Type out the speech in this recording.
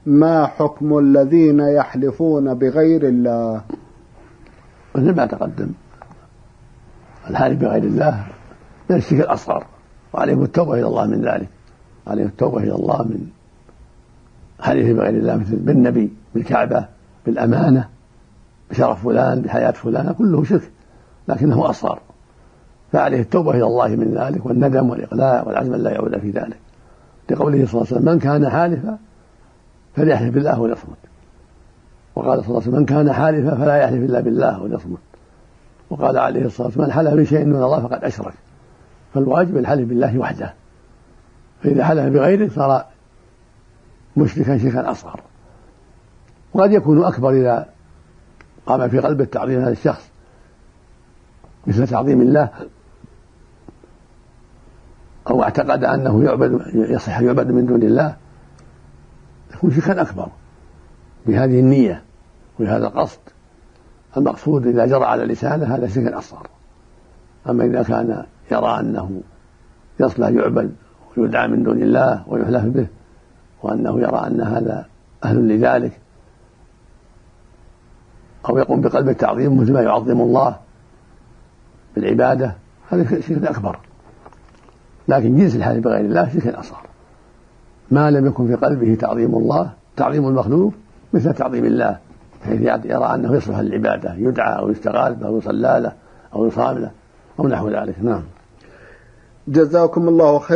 ما حكم الذين يحلفون بغير الله؟ مثل ما تقدم، الحالف بغير الله من الشرك الأصغر، وعليهم التوبة إلى الله من ذلك، عليهم التوبة إلى الله من حلف بغير الله، مثل بالنبي، بالكعبة، بالأمانة، بشرف فلان، بحياة فلان، كله شرك لكنه أصغر، فعليه التوبة إلى الله من ذلك، والندم والإقلاع والعزم لا يعود في ذلك، لقوله صلى الله عليه وسلم: من كان حالفا فليحلف بالله وليصمت. وقال صلى الله عليه وسلم: من كان حالفا فلا يحلف إلا بالله وليصمت. وقال عليه الصلاة والسلام: من حلف بشيء من الله فقد أشرك. فالواجب الحلف بالله وحده، فإذا حلف بغيره صار مشركا شركا أصغر. وقد يكون أكبر إذا قام في قلبه تعظيم هذا الشخص، مثل تعظيم الله، أو اعتقد أنه يصح يعبد من دون الله، يكون شركا أكبر بهذه النية وبهذا القصد. المقصود إذا جرى على لسانه هذا شرك أصغر. أما إذا كان يرى أنه يصلح يعبد ويدعى من دون الله ويحلف به، وأنه يرى أن هذا أهل لذلك، أو يقوم بقلب التعظيم مثل ما يعظم الله بالعبادة، هذا شرك أكبر. لكن جنس الحلف بغير الله شرك أصغر، ما لم يكن في قلبه تعظيم الله، تعظيم المخلوق مثل تعظيم الله، حيث يرى أنه يصلح للعبادة، يدعى أو يستغاث به أو يصلى له أو يصام له أو نحو ذلك. نعم. جزاكم الله خيرا.